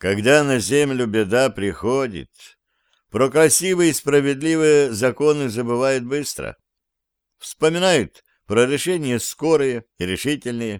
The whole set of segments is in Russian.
Когда на землю беда приходит, про красивые и справедливые законы забывают быстро. Вспоминают про решения скорые и решительные.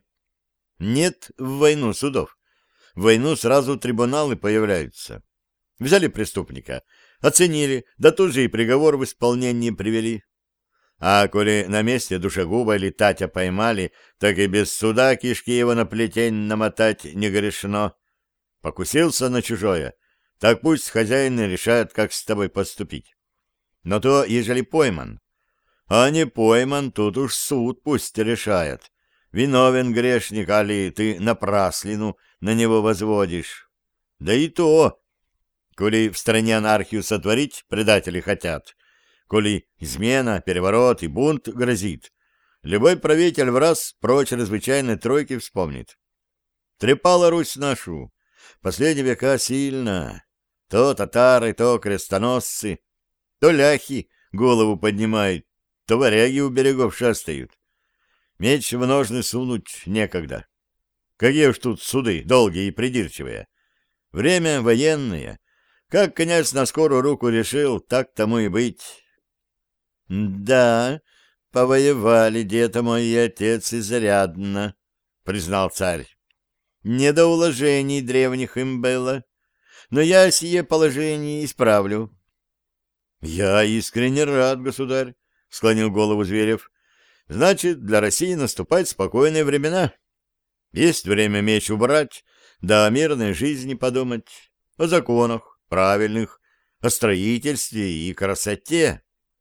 Нет в войну судов. В войну сразу трибуналы появляются. Взяли преступника, оценили, да тут же и приговор в исполнение привели. А коли на месте душегуба или Татя поймали, так и без суда кишки его на плетень намотать не грешно. Покусился на чужое, так пусть хозяин решает, как с тобой поступить. Но то, ежели пойман. А не пойман, тут уж суд пусть решает. Виновен грешник, али ты напраслину на него возводишь. Да и то, коли в стране анархию сотворить предатели хотят, коли измена, переворот и бунт грозит, любой правитель в раз про чрезвычайной тройки вспомнит. Трепала Русь нашу, последние века сильно. То татары, то крестоносцы, то ляхи голову поднимают, то варяги у берегов шастают. Меч в ножны сунуть некогда. Какие уж тут суды, долгие и придирчивые. Время военное. Как князь на скорую руку решил, так тому и быть. — Да, повоевали дед мой и отец изрядно, — признал царь. Не до уложений древних им было, но я сие положение исправлю. — Я искренне рад, государь, — склонил голову Зверев. — Значит, для России наступают спокойные времена. Есть время меч убрать, да о мирной жизни подумать, о законах правильных, о строительстве и красоте.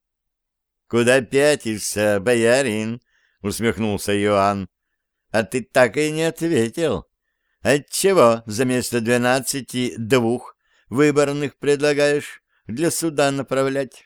— Куда пятишься, боярин? — усмехнулся Иоанн. — А ты так и не ответил. Отчего за место 12 двух выборных предлагаешь для суда направлять?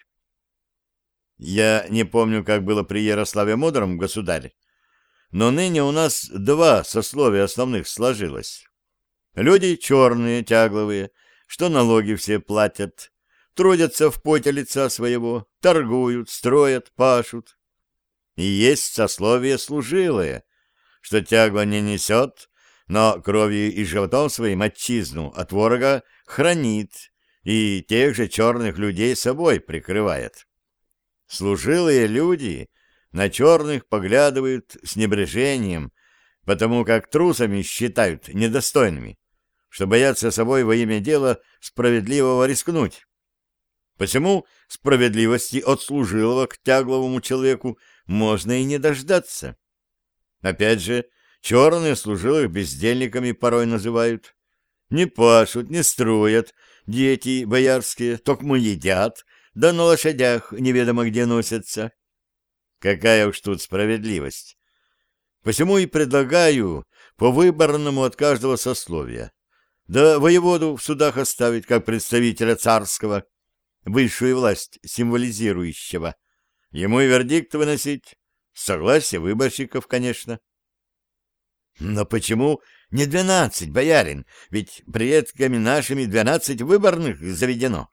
Я не помню, как было при Ярославе Мудром, государь, но ныне у нас два сословия основных сложилось. Люди черные, тягловые, что налоги все платят, трудятся в поте лица своего, торгуют, строят, пашут. И есть сословие служилое, что тягло не несет, но кровью и животом своим отчизну от ворога хранит и тех же черных людей собой прикрывает. Служилые люди на черных поглядывают с небрежением, потому как трусами считают недостойными, что боятся собой во имя дела справедливого рискнуть. Посему справедливости от служилого к тягловому человеку можно и не дождаться. Опять же, черные служилых бездельниками порой называют. Не пашут, не строят, дети боярские токмо едят, да на лошадях неведомо где носятся. Какая уж тут справедливость. Посему и предлагаю по выборному от каждого сословия, да воеводу в судах оставить как представителя царского, высшую власть символизирующего. Ему и вердикт выносить. Согласие выборщиков, конечно. Но почему не 12, боярин? Ведь предками нашими 12 выборных заведено.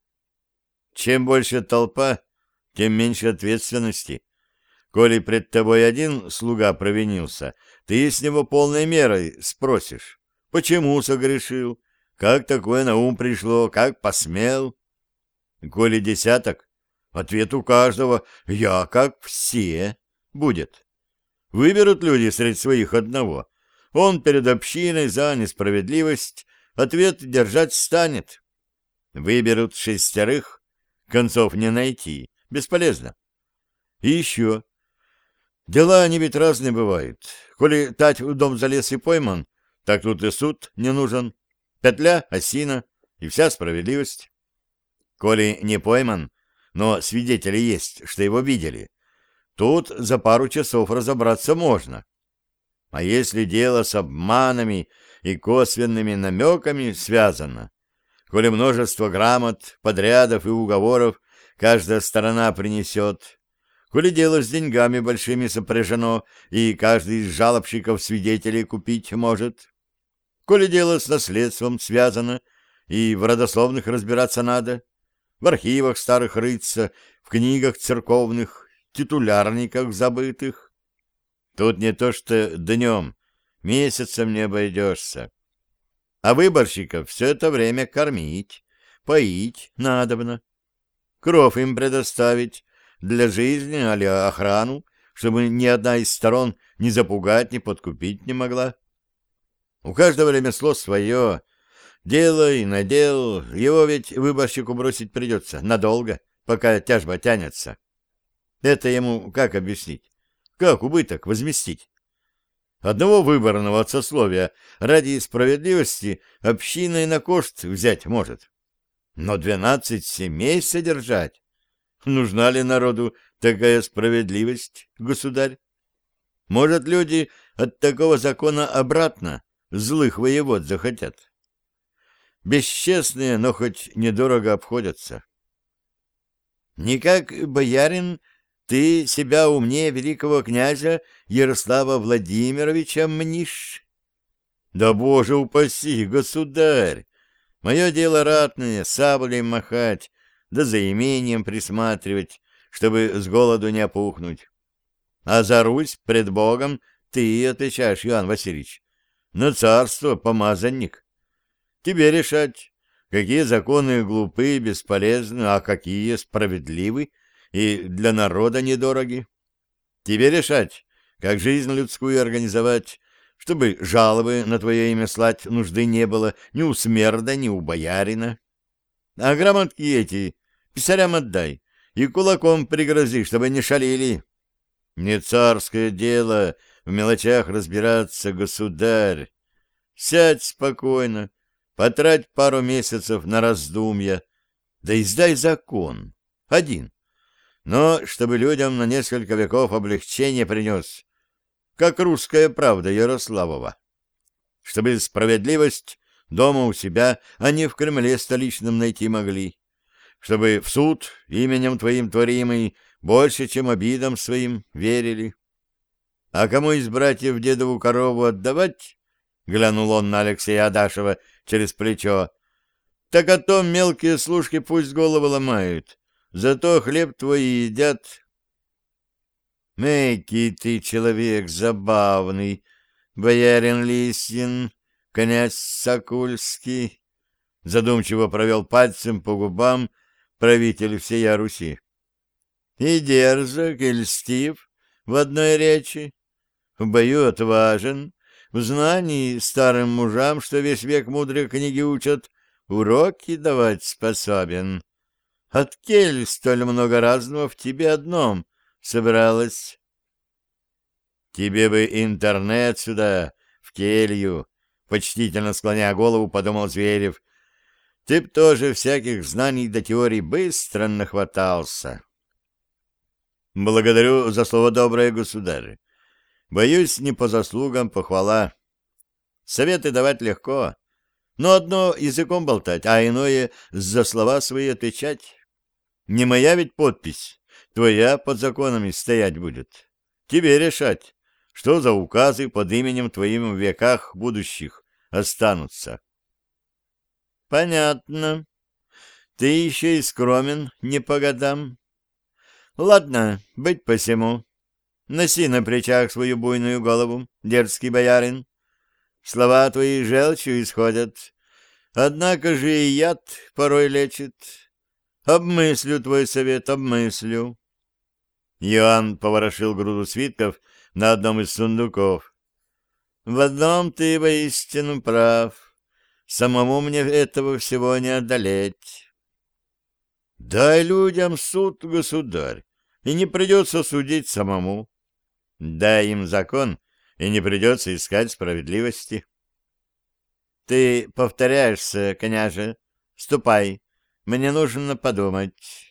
Чем больше толпа, тем меньше ответственности. Коли пред тобой один слуга провинился, ты с него полной мерой спросишь, почему согрешил, как такое на ум пришло, как посмел. Коли десяток, ответ у каждого «я как все» будет. Выберут люди среди своих одного. Он перед общиной за несправедливость ответ держать станет. Выберут 6, концов не найти, бесполезно. И еще. Дела они ведь разные бывают. Коли тать в дом залез и пойман, так тут и суд не нужен. Петля, осина и вся справедливость. Коли не пойман, но свидетели есть, что его видели, тут за пару часов разобраться можно. А если дело с обманами и косвенными намеками связано, коли множество грамот, подрядов и уговоров каждая сторона принесет, коли дело с деньгами большими сопряжено, и каждый из жалобщиков свидетелей купить может, коли дело с наследством связано, и в родословных разбираться надо, в архивах старых рыться, в книгах церковных, титулярниках забытых. Тут не то что днем, месяцем не обойдешься. А выборщиков все это время кормить, поить надобно, кров им предоставить для жизни али охрану, чтобы ни одна из сторон ни запугать, ни подкупить не могла. У каждого ремесло свое. Делай, надел, его ведь выборщику бросить придется надолго, пока тяжба тянется. Это ему как объяснить? Как убыток возместить? Одного выборного от сословия ради справедливости община и на кошт взять может. Но 12 семей содержать? Нужна ли народу такая справедливость, государь? Может, люди от такого закона обратно злых воевод захотят? Бесчестные, но хоть недорого обходятся. Никак, боярин, ты себя умнее великого князя Ярослава Владимировича мнишь? Да, Боже упаси, государь! Мое дело ратное, саблей махать, да за имением присматривать, чтобы с голоду не опухнуть. А за Русь пред Богом ты отвечаешь, Иоанн Васильевич. На царство помазанник. Тебе решать, какие законы глупы, бесполезны, а какие справедливы и для народа недороги. Тебе решать, как жизнь людскую организовать, чтобы жалобы на твое имя слать нужды не было ни у смерда, ни у боярина. А грамотки эти писарям отдай и кулаком пригрози, чтобы не шалили. Не царское дело в мелочах разбираться, государь. Сядь спокойно, потрать пару месяцев на раздумья, да издай закон. Один. Но чтобы людям на несколько веков облегчение принес, как русская правда Ярославова. Чтобы справедливость дома у себя, а не в Кремле столичном найти могли. Чтобы в суд именем твоим творимый больше, чем обидам своим, верили. А кому из братьев дедову корову отдавать, глянул он на Алексея Адашева через плечо, так о том мелкие служки пусть головы ломают, зато хлеб твой едят. Экий ты человек забавный, боярин Лисин, князь Сокульский, задумчиво провел пальцем по губам правитель всея Руси. И дерзок, и льстив в одной речи, в бою отважен, в знании старым мужам, что весь век мудрые книги учат, уроки давать способен. От кель столь много разного в тебе одном собралось. Тебе бы интернет сюда, в келью, почтительно склоняя голову, подумал Зверев. Ты б тоже всяких знаний до теорий быстро нахватался. Благодарю за слово доброе, государь. Боюсь, не по заслугам похвала. Советы давать легко, но одно языком болтать, а иное за слова свои отвечать. Не моя ведь подпись, твоя под законами стоять будет. Тебе решать, что за указы под именем твоим в веках будущих останутся. Понятно. Ты еще и скромен не по годам. Ладно, быть посему. Носи на плечах свою буйную голову, дерзкий боярин. Слова твои желчью исходят, однако же и яд порой лечит. Обмыслю твой совет, обмыслю. Иоанн поворошил груду свитков на одном из сундуков. В одном ты воистину прав. Самому мне этого всего не одолеть. Дай людям суд, государь, и не придется судить самому. Дай им закон, и не придется искать справедливости. Ты повторяешься, княже. Ступай, мне нужно подумать.